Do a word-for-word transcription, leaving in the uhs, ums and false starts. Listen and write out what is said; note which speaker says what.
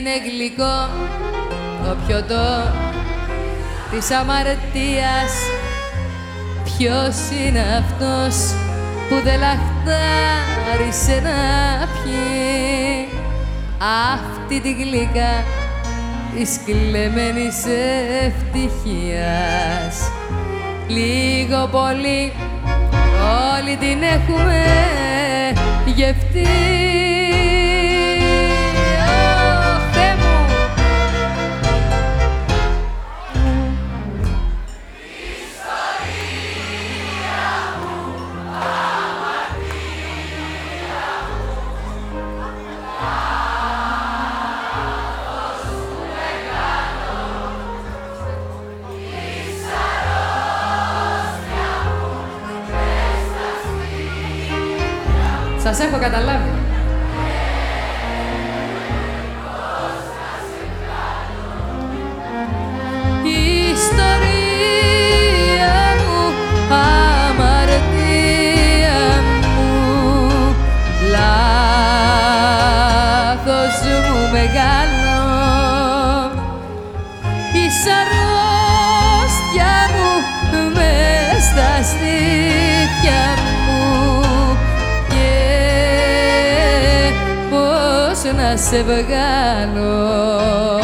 Speaker 1: είναι γλυκό το πιωτό της αμαρτίας. Ποιος είναι αυτός που δεν λαχτάρισε να πιει αυτή τη γλυκά της κλεμμένης ευτυχίας? Λίγο πολύ όλοι την έχουμε γευτεί. Σας έχω καταλάβει. Η ιστορία μου, αμαρτία μου, λάθος μου μεγάλο, η αρρώστια μου μες στα στήθια μου, να σε βγάλω.